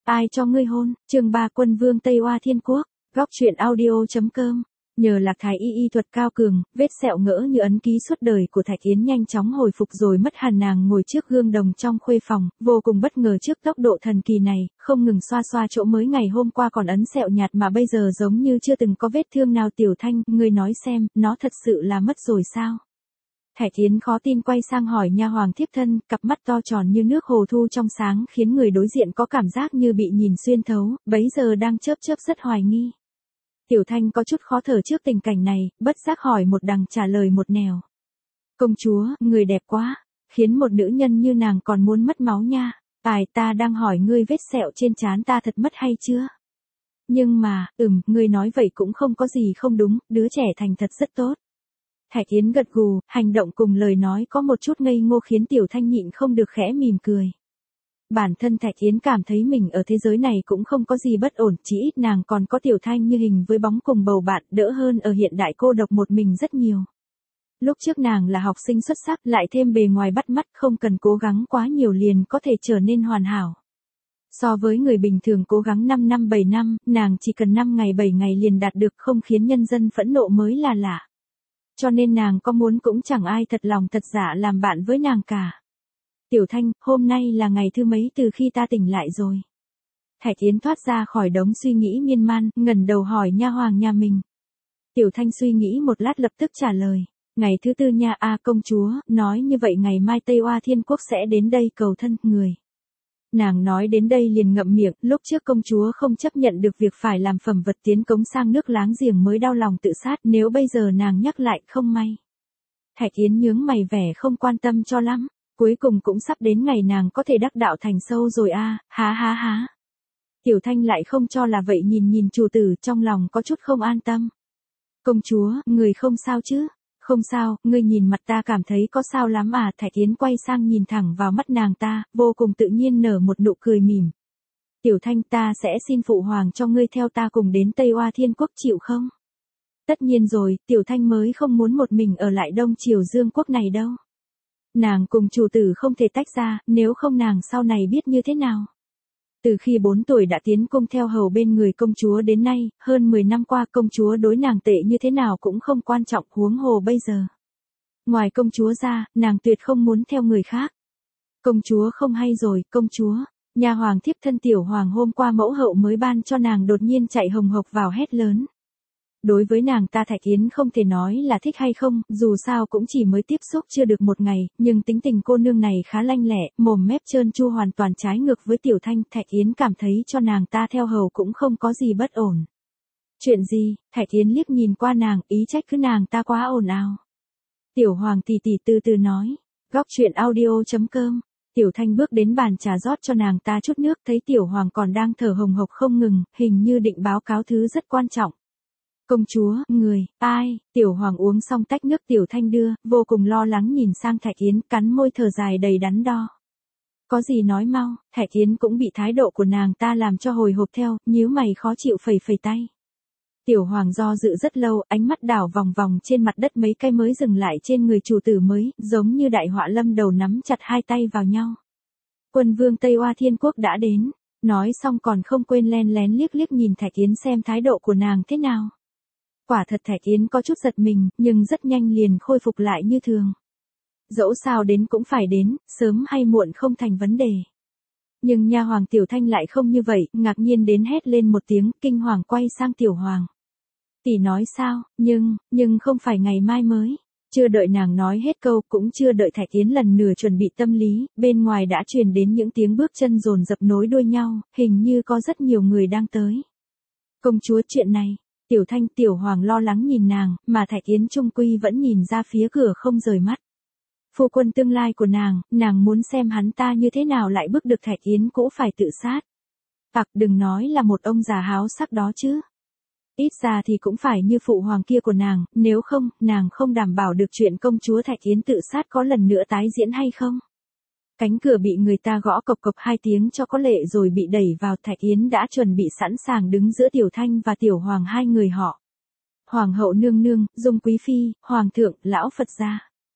Ai cho ngươi hôn, chương 3 Quân vương Tây Oa Thiên Quốc, góc truyện audio.com. Nhờ Lạc Thái y thuật cao cường, vết sẹo ngỡ như ấn ký suốt đời của Thạch Yến nhanh chóng hồi phục rồi mất hẳn. Nàng ngồi trước gương đồng trong khuê phòng, vô cùng bất ngờ trước tốc độ thần kỳ này, không ngừng xoa xoa chỗ mới ngày hôm qua còn ấn sẹo nhạt mà bây giờ giống như chưa từng có vết thương nào. Tiểu Thanh, ngươi nói xem, nó thật sự là mất rồi sao? Thạch Yến khó tin quay sang hỏi nha hoàng thiếp thân, cặp mắt to tròn như nước hồ thu trong sáng khiến người đối diện có cảm giác như bị nhìn xuyên thấu, bấy giờ đang chớp chớp rất hoài nghi. Tiểu Thanh có chút khó thở trước tình cảnh này, bất giác hỏi một đằng trả lời một nẻo. Công chúa, người đẹp quá, khiến một nữ nhân như nàng còn muốn mất máu nha. Ta đang hỏi ngươi vết sẹo trên trán ta thật mất hay chưa? Nhưng mà, ngươi nói vậy cũng không có gì không đúng, đứa trẻ thành thật rất tốt. Thạch Yến gật gù, hành động cùng lời nói có một chút ngây ngô khiến Tiểu Thanh nhịn không được khẽ mỉm cười. Bản thân Thạch Yến cảm thấy mình ở thế giới này cũng không có gì bất ổn, chỉ ít nàng còn có Tiểu Thanh như hình với bóng cùng bầu bạn, đỡ hơn ở hiện đại cô độc một mình rất nhiều. Lúc trước nàng là học sinh xuất sắc, lại thêm bề ngoài bắt mắt, không cần cố gắng quá nhiều liền có thể trở nên hoàn hảo. So với người bình thường cố gắng 5 năm 7 năm, nàng chỉ cần 5 ngày 7 ngày liền đạt được, không khiến nhân dân phẫn nộ mới là lạ. Cho nên nàng có muốn cũng chẳng ai thật lòng thật dạ làm bạn với nàng cả. Tiểu Thanh, hôm nay là ngày thứ mấy từ khi ta tỉnh lại rồi? Thạch Yến thoát ra khỏi đống suy nghĩ miên man, ngẩng đầu hỏi nha hoàng nhà mình. Tiểu Thanh suy nghĩ một lát lập tức trả lời. Ngày thứ tư nha. Công chúa, nói như vậy ngày mai Tây Oa Thiên Quốc sẽ đến đây cầu thân, người. Nàng nói đến đây liền ngậm miệng, lúc trước công chúa không chấp nhận được việc phải làm phẩm vật tiến cống sang nước láng giềng mới đau lòng tự sát, nếu bây giờ nàng nhắc lại không may. Thạch Yến nhướng mày vẻ không quan tâm cho lắm, cuối cùng cũng sắp đến ngày nàng có thể đắc đạo thành sâu rồi há. Tiểu Thanh lại không cho là vậy, nhìn chủ tử trong lòng có chút không an tâm. Công chúa, người không sao chứ? Không sao, ngươi nhìn mặt ta cảm thấy có sao lắm à? Thạch Yến quay sang nhìn thẳng vào mắt nàng ta, vô cùng tự nhiên nở một nụ cười mỉm. Tiểu Thanh, ta sẽ xin phụ hoàng cho ngươi theo ta cùng đến Tây Oa Thiên Quốc, chịu không? Tất nhiên rồi, Tiểu Thanh mới không muốn một mình ở lại Đông Triều Dương Quốc này đâu. Nàng cùng chủ tử không thể tách ra, nếu không nàng sau này biết như thế nào. Từ khi 4 tuổi đã tiến cung theo hầu bên người công chúa đến nay, hơn 10 năm qua công chúa đối nàng tệ như thế nào cũng không quan trọng, huống hồ bây giờ. Ngoài công chúa ra, nàng tuyệt không muốn theo người khác. Công chúa không hay rồi, công chúa. Nha hoàng thiếp thân Tiểu Hoàng hôm qua mẫu hậu mới ban cho nàng đột nhiên chạy hồng hộc vào hét lớn. Đối với nàng ta Thạch Yến không thể nói là thích hay không, dù sao cũng chỉ mới tiếp xúc chưa được một ngày, nhưng tính tình cô nương này khá lanh lẹ, mồm mép trơn tru hoàn toàn trái ngược với Tiểu Thanh. Thạch Yến cảm thấy cho nàng ta theo hầu cũng không có gì bất ổn. Chuyện gì? Thạch Yến liếc nhìn qua nàng, ý trách cứ nàng ta quá ồn ào. Tiểu Hoàng tỷ tỷ từ từ nói. Góc truyện audio.com. Tiểu Thanh bước đến bàn trà rót cho nàng ta chút nước, thấy Tiểu Hoàng còn đang thở hồng hộc không ngừng, hình như định báo cáo thứ rất quan trọng. Công chúa, người, ai? Tiểu Hoàng uống xong tách nước Tiểu Thanh đưa, vô cùng lo lắng nhìn sang Thạch Yến, cắn môi thở dài đầy đắn đo. Có gì nói mau? Thạch Yến cũng bị thái độ của nàng ta làm cho hồi hộp theo, nhíu mày khó chịu phẩy tay. Tiểu Hoàng do dự rất lâu, ánh mắt đảo vòng vòng trên mặt đất mấy cái mới dừng lại trên người chủ tử mới, giống như đại họa lâm đầu nắm chặt hai tay vào nhau. Quân vương Tây Oa Thiên Quốc đã đến, nói xong còn không quên len lén liếc nhìn Thạch Yến xem thái độ của nàng thế nào. Quả thật Thạch Yến có chút giật mình, nhưng rất nhanh liền khôi phục lại như thường. Dẫu sao đến cũng phải đến, sớm hay muộn không thành vấn đề. Nhưng nha hoàng Tiểu Thanh lại không như vậy, ngạc nhiên đến hét lên một tiếng, kinh hoàng quay sang Tiểu Hoàng. Tỷ nói sao, nhưng không phải ngày mai mới. Chưa đợi nàng nói hết câu, cũng chưa đợi Thạch Yến lần nửa chuẩn bị tâm lý, bên ngoài đã truyền đến những tiếng bước chân dồn dập nối đuôi nhau, hình như có rất nhiều người đang tới. Công chúa, chuyện này. Tiểu Thanh, Tiểu Hoàng lo lắng nhìn nàng, mà Thạch Yến trung quy vẫn nhìn ra phía cửa không rời mắt. Phu quân tương lai của nàng muốn xem hắn ta như thế nào lại bức được Thạch Yến cũng phải tự sát. Đừng nói là một ông già háo sắc đó chứ. Ít ra thì cũng phải như phụ hoàng kia của nàng, nếu không, nàng không đảm bảo được chuyện công chúa Thạch Yến tự sát có lần nữa tái diễn hay không. Cánh cửa bị người ta gõ cộc cộc 2 tiếng cho có lệ rồi bị đẩy vào. Thạch Yến đã chuẩn bị sẵn sàng đứng giữa Tiểu Thanh và Tiểu Hoàng, hai người họ. Hoàng hậu nương nương, Dung quý phi, Hoàng thượng, lão Phật gia.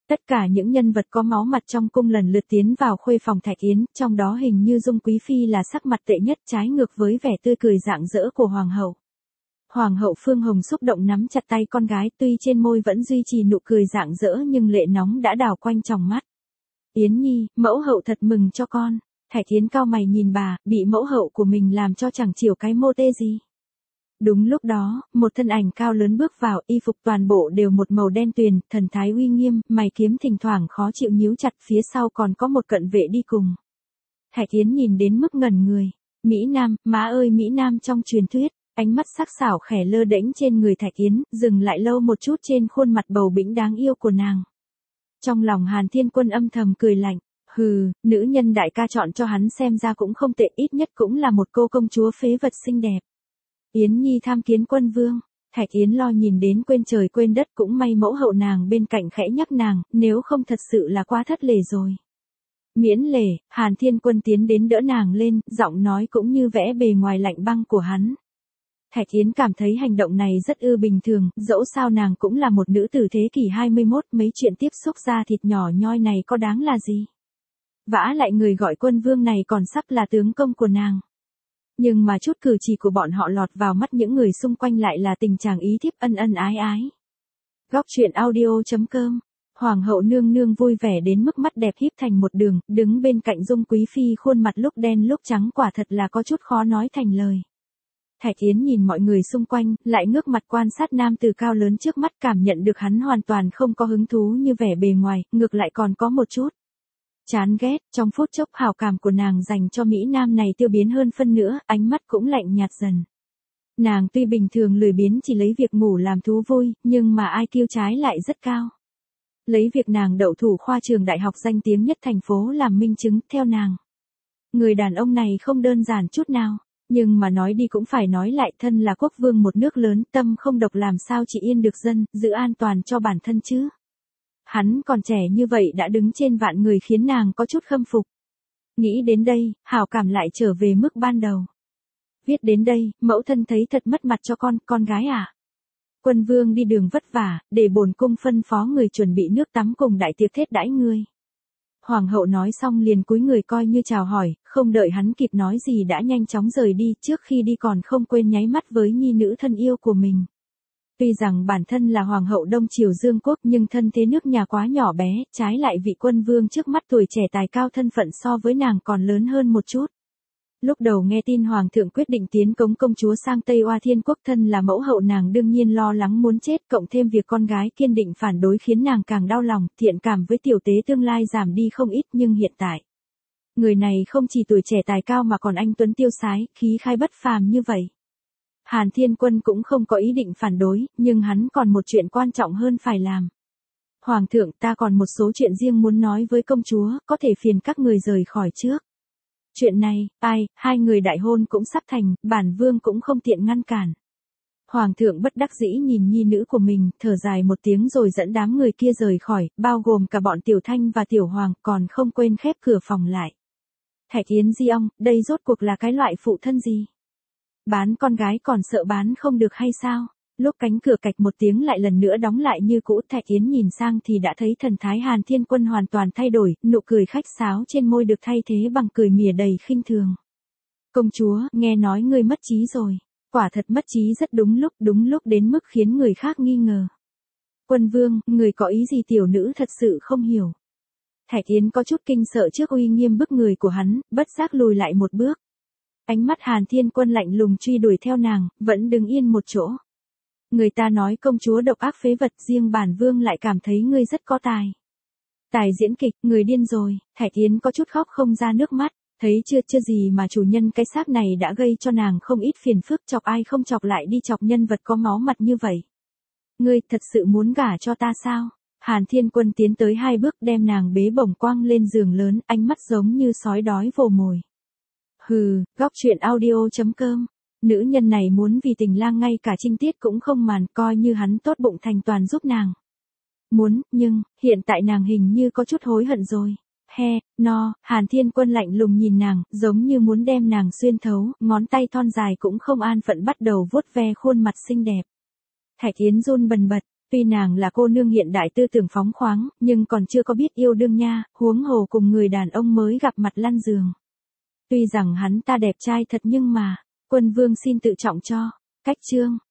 Tất cả những nhân vật có máu mặt trong cung lần lượt tiến vào khuê phòng Thạch Yến, trong đó hình như Dung Quý Phi là sắc mặt tệ nhất, trái ngược với vẻ tươi cười rạng rỡ của Hoàng hậu. Hoàng hậu Phương Hồng xúc động nắm chặt tay con gái, tuy trên môi vẫn duy trì nụ cười rạng rỡ nhưng lệ nóng đã đảo quanh tròng mắt. Yến Nhi, mẫu hậu thật mừng cho con. Thạch Yến cau mày nhìn bà, bị mẫu hậu của mình làm cho chẳng chịu cái mô tê gì. Đúng lúc đó, một thân ảnh cao lớn bước vào, y phục toàn bộ đều một màu đen tuyền, thần thái uy nghiêm, mày kiếm thỉnh thoảng khó chịu nhíu chặt, phía sau còn có một cận vệ đi cùng. Thạch Yến nhìn đến mức ngẩn người. Mỹ Nam, má ơi Mỹ Nam trong truyền thuyết, ánh mắt sắc sảo khẽ lơ đễnh trên người Thạch Yến, dừng lại lâu một chút trên khuôn mặt bầu bĩnh đáng yêu của nàng. Trong lòng Hàn Thiên Quân âm thầm cười lạnh. Hừ, nữ nhân đại ca chọn cho hắn xem ra cũng không tệ, ít nhất cũng là một cô công chúa phế vật xinh đẹp. Yến Nhi tham kiến quân vương. Thạch Yến lo nhìn đến quên trời quên đất, cũng may mẫu hậu nàng bên cạnh khẽ nhắc nàng, nếu không thật sự là quá thất lễ rồi. Miễn lễ, Hàn Thiên Quân tiến đến đỡ nàng lên, giọng nói cũng như vẽ bề ngoài lạnh băng của hắn. Thạch Yến cảm thấy hành động này rất bình thường, dẫu sao nàng cũng là một nữ tử thế kỷ 21, mấy chuyện tiếp xúc da thịt nhỏ nhoi này có đáng là gì. Vả lại người gọi quân vương này còn sắp là tướng công của nàng. Nhưng mà chút cử chỉ của bọn họ lọt vào mắt những người xung quanh lại là tình trạng ý thiếp ân ân ái ái. Góc truyện audio.com. Hoàng hậu nương nương vui vẻ đến mức mắt đẹp híp thành một đường, đứng bên cạnh Dung Quý Phi khuôn mặt lúc đen lúc trắng, quả thật là có chút khó nói thành lời. Thạch Yến nhìn mọi người xung quanh, lại ngước mặt quan sát nam tử cao lớn trước mắt, cảm nhận được hắn hoàn toàn không có hứng thú như vẻ bề ngoài, ngược lại còn có một chút chán ghét. Trong phút chốc hảo cảm của nàng dành cho Mỹ Nam này tiêu biến hơn phân nữa, ánh mắt cũng lạnh nhạt dần. Nàng tuy bình thường lười biếng chỉ lấy việc ngủ làm thú vui, nhưng mà IQ trái lại rất cao. Lấy việc nàng đậu thủ khoa trường đại học danh tiếng nhất thành phố làm minh chứng, theo nàng. Người đàn ông này không đơn giản chút nào, nhưng mà nói đi cũng phải nói lại, thân là quốc vương một nước lớn, tâm không độc làm sao chỉ yên được dân, giữ an toàn cho bản thân chứ. Hắn còn trẻ như vậy đã đứng trên vạn người khiến nàng có chút khâm phục. Nghĩ đến đây, hảo cảm lại trở về mức ban đầu. Viết đến đây, mẫu thân thấy thật mất mặt cho con gái à. Quân vương đi đường vất vả, để bổn cung phân phó người chuẩn bị nước tắm cùng đại tiệc thết đãi ngươi. Hoàng hậu nói xong liền cúi người coi như chào hỏi, không đợi hắn kịp nói gì đã nhanh chóng rời đi, trước khi đi còn không quên nháy mắt với nhi nữ thân yêu của mình. Tuy rằng bản thân là hoàng hậu Đông Triều Dương Quốc nhưng thân thế nước nhà quá nhỏ bé, trái lại vị quân vương trước mắt tuổi trẻ tài cao, thân phận so với nàng còn lớn hơn một chút. Lúc đầu nghe tin hoàng thượng quyết định tiến cống công chúa sang Tây Oa Thiên Quốc, thân là mẫu hậu nàng đương nhiên lo lắng muốn chết, cộng thêm việc con gái kiên định phản đối khiến nàng càng đau lòng, thiện cảm với tiểu tế tương lai giảm đi không ít, nhưng hiện tại. Người này không chỉ tuổi trẻ tài cao mà còn anh tuấn tiêu sái, khí khai bất phàm như vậy. Hàn Thiên Quân cũng không có ý định phản đối, nhưng hắn còn một chuyện quan trọng hơn phải làm. Hoàng thượng, ta còn một số chuyện riêng muốn nói với công chúa, có thể phiền các người rời khỏi trước. Chuyện này, hai người đại hôn cũng sắp thành, bản vương cũng không tiện ngăn cản. Hoàng thượng bất đắc dĩ nhìn nhi nữ của mình, thở dài một tiếng rồi dẫn đám người kia rời khỏi, bao gồm cả bọn Tiểu Thanh và Tiểu Hoàng, còn không quên khép cửa phòng lại. Thạch Yến Di ông, đây rốt cuộc là cái loại phụ thân gì? Bán con gái còn sợ bán không được hay sao? Lúc cánh cửa cạch một tiếng lại lần nữa đóng lại như cũ, Thạch Yến nhìn sang thì đã thấy thần thái Hàn Thiên Quân hoàn toàn thay đổi, nụ cười khách sáo trên môi được thay thế bằng cười mỉa đầy khinh thường. Công chúa, nghe nói ngươi mất trí rồi. Quả thật mất trí rất đúng lúc đến mức khiến người khác nghi ngờ. Quân vương, người có ý gì tiểu nữ thật sự không hiểu. Thạch Yến có chút kinh sợ trước uy nghiêm bức người của hắn, bất giác lùi lại một bước. Ánh mắt Hàn Thiên Quân lạnh lùng truy đuổi theo nàng, vẫn đứng yên một chỗ. Người ta nói công chúa độc ác phế vật, riêng bản vương lại cảm thấy ngươi rất có tài. Tài diễn kịch, người điên rồi. Thạch Yến có chút khóc không ra nước mắt, thấy chưa gì mà chủ nhân cái xác này đã gây cho nàng không ít phiền phức, chọc ai không chọc lại đi chọc nhân vật có máu mặt như vậy. Ngươi thật sự muốn gả cho ta sao? Hàn Thiên Quân tiến tới 2 bước đem nàng bế bổng quăng lên giường lớn, ánh mắt giống như sói đói vồ mồi. Hừ, góc truyện audio.com. Nữ nhân này muốn vì tình lang ngay cả trinh tiết cũng không màng, coi như hắn tốt bụng thành toàn giúp nàng. Muốn, nhưng, hiện tại nàng hình như có chút hối hận rồi. Hàn Thiên Quân lạnh lùng nhìn nàng, giống như muốn đem nàng xuyên thấu, ngón tay thon dài cũng không an phận bắt đầu vuốt ve khuôn mặt xinh đẹp. Thạch Yến run bần bật, Tuy nàng là cô nương hiện đại tư tưởng phóng khoáng, nhưng còn chưa có biết yêu đương nha, huống hồ cùng người đàn ông mới gặp mặt lăn giường. Tuy rằng hắn ta đẹp trai thật nhưng mà, Quân Vương xin tự trọng cho. Cách chương.